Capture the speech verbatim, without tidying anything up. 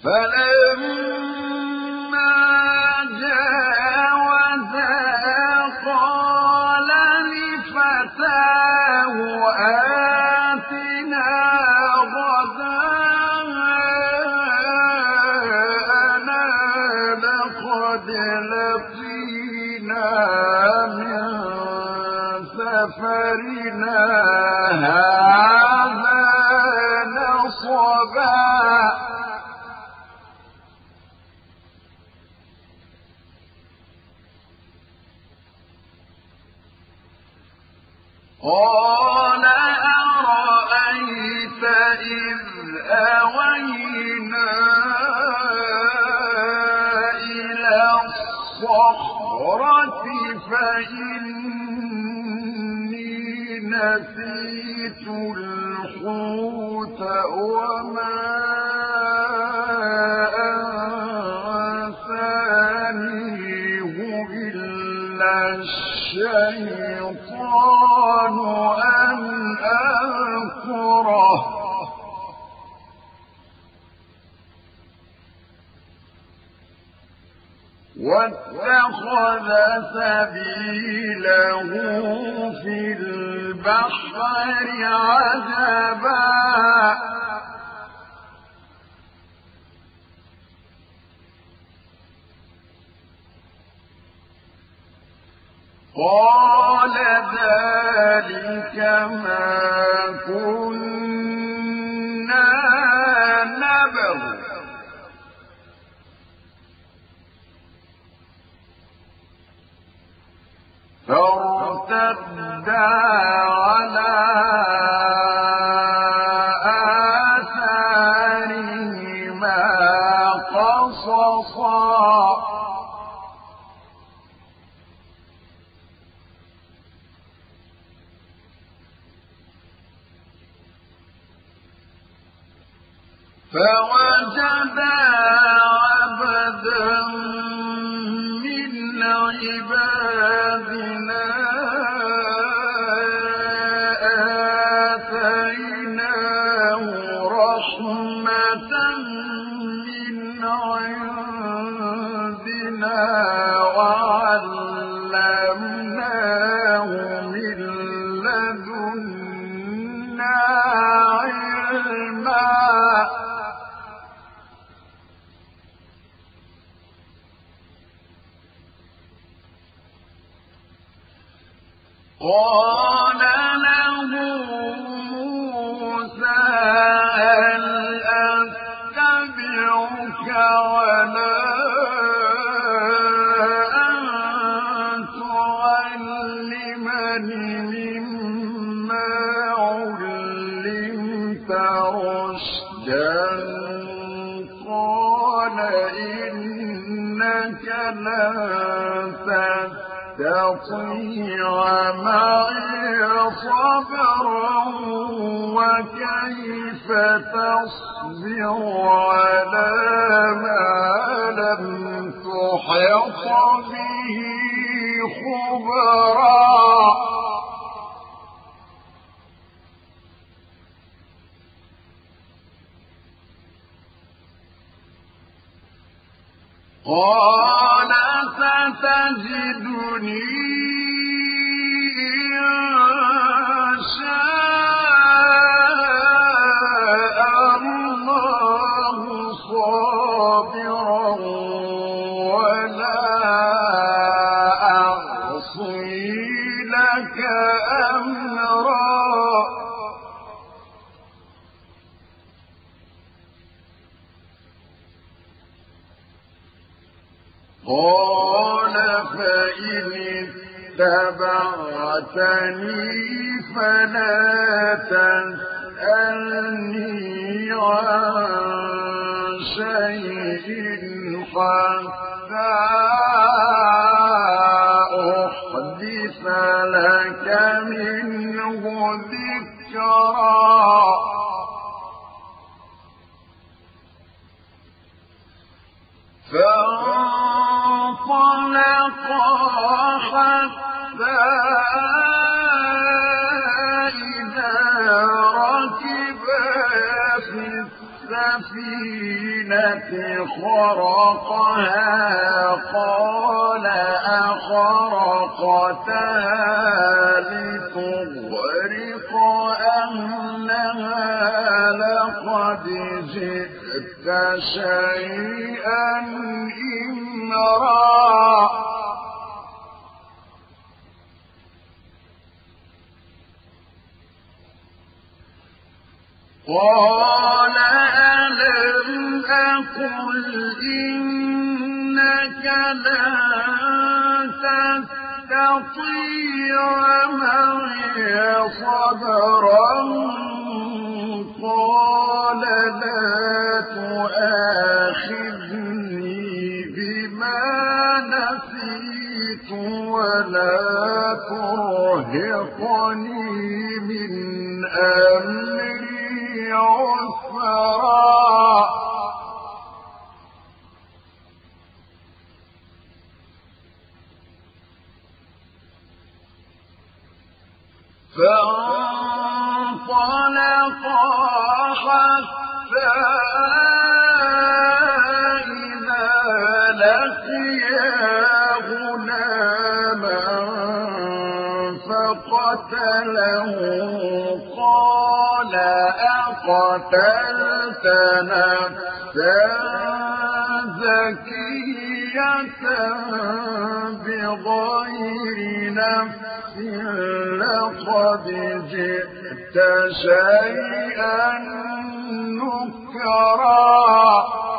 فلما جاوزا قال لفتاه آتنا غداءنا لقد لقينا من سفرنا هذا نصبا قال أرأيت إذ أوينا إلى الصخرة فإني نسيت الحوت وما أنسانيه إلا الشيطان أن أذكره واتخذ سبيله في البحر عجبا قال ذلك ما كنا نبغ فارتدا على آثارهما قصصا فوجدا عبدا من عبادنا آتيناه رحمة من عندنا وعلمناه من لدنا علما قال له موسى هل أتبعك ولا أن تعلمني مما علمت رشدا قال إنك لن تستطيع معي صبرا وكيف تصبر على ما لم تحط به خبرا قال ستجدني إن شاء الله صابرا ولا أعصي لك أمرا قال فإن اتبعتني فلا تسألني عن شيء حتى أحدث لك منه ذكرا فانطلقا حتى إذا ركبا في السفينة المدينة خرقها قال أخرقتها لتغرق أهلها لقد جئت شيئا إمرا. قال ألم أقل إنك لن تستطيع معي صبرا. قال لا تؤاخذني بما نسيت ولا ترهقني من أمري عسرا. فانطلقا حتى إذا لقيا غلاما فقتله قال أقتلت نفسا زكية بغير نفس لقد جئت شيئا نكرا.